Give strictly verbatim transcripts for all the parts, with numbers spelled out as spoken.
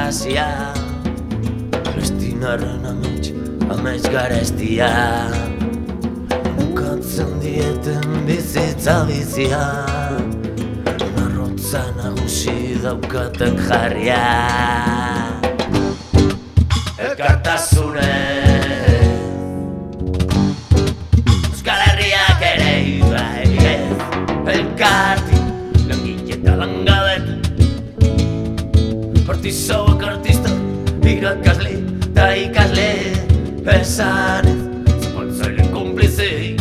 fantasia, Palestinarren amets, amets garestia, ukatzen dieten bizitza bizia, arrotza nagusi daukaten jarria. Elkartasunez Euskal Herriak ere ibaigez, elkarti langile eta langabetu, artizoak artista, irakasle eta ikasle, esanez zapaltzailen konplizei,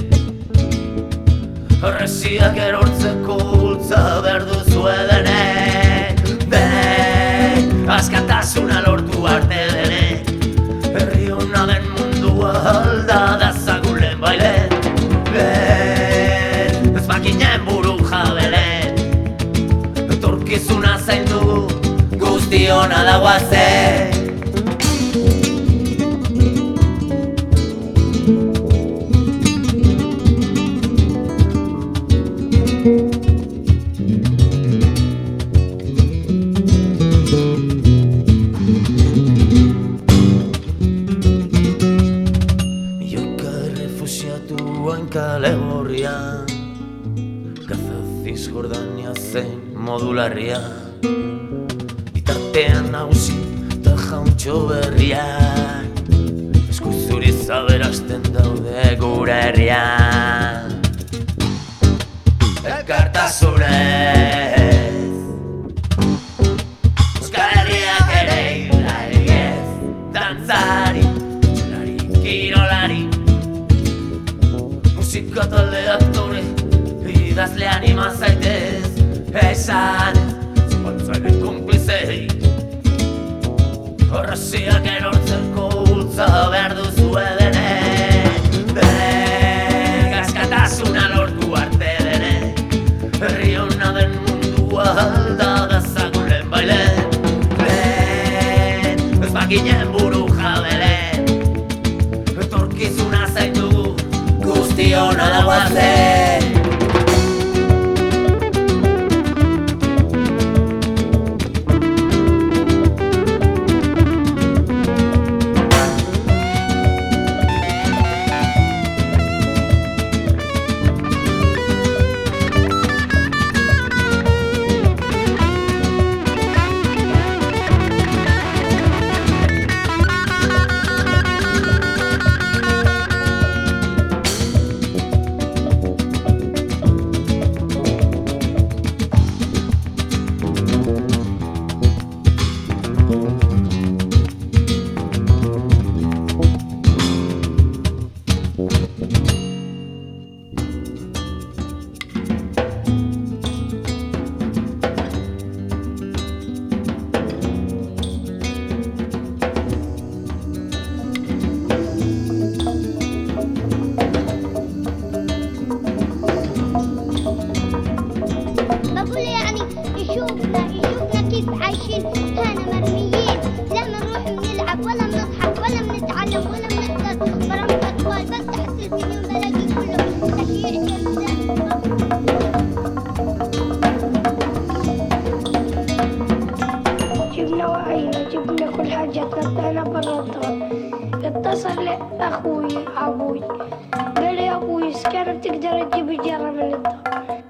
arreziak erortzeko bultza behar duzu edenek, denek, askatasuna lortu arte denek, herri hona den mundua alda dazagulen bailen, lehen, ez bakinen buru jabelen, etorkizuna zaindu guztiona dagoazen. Kale gorrian, Gaza, Cisjordania zein modularria, bitartean nagusi eta jauntxo berrian, eskuzuriz aberasten daude gure herrian. Elkartasunez Euskal Herriak ere ibaigez, dantzari, txelari, kirolari, musika talde aktore, idazle anima zaitez, esanez zapaltzailen konplizei, arraziak erortzeko bultza behar duzu edenek, denek, askatasuna lortu arte denek, herri hona den mundua alda dazagulen bailen, lehen, ez bakinen buru jabelen, etorkizuna zaitugu guztiona dagoazen. اتصل اخوي ابوي قال لي يا ابوي ايش كانت تقدر تجيب الجرة من الدار؟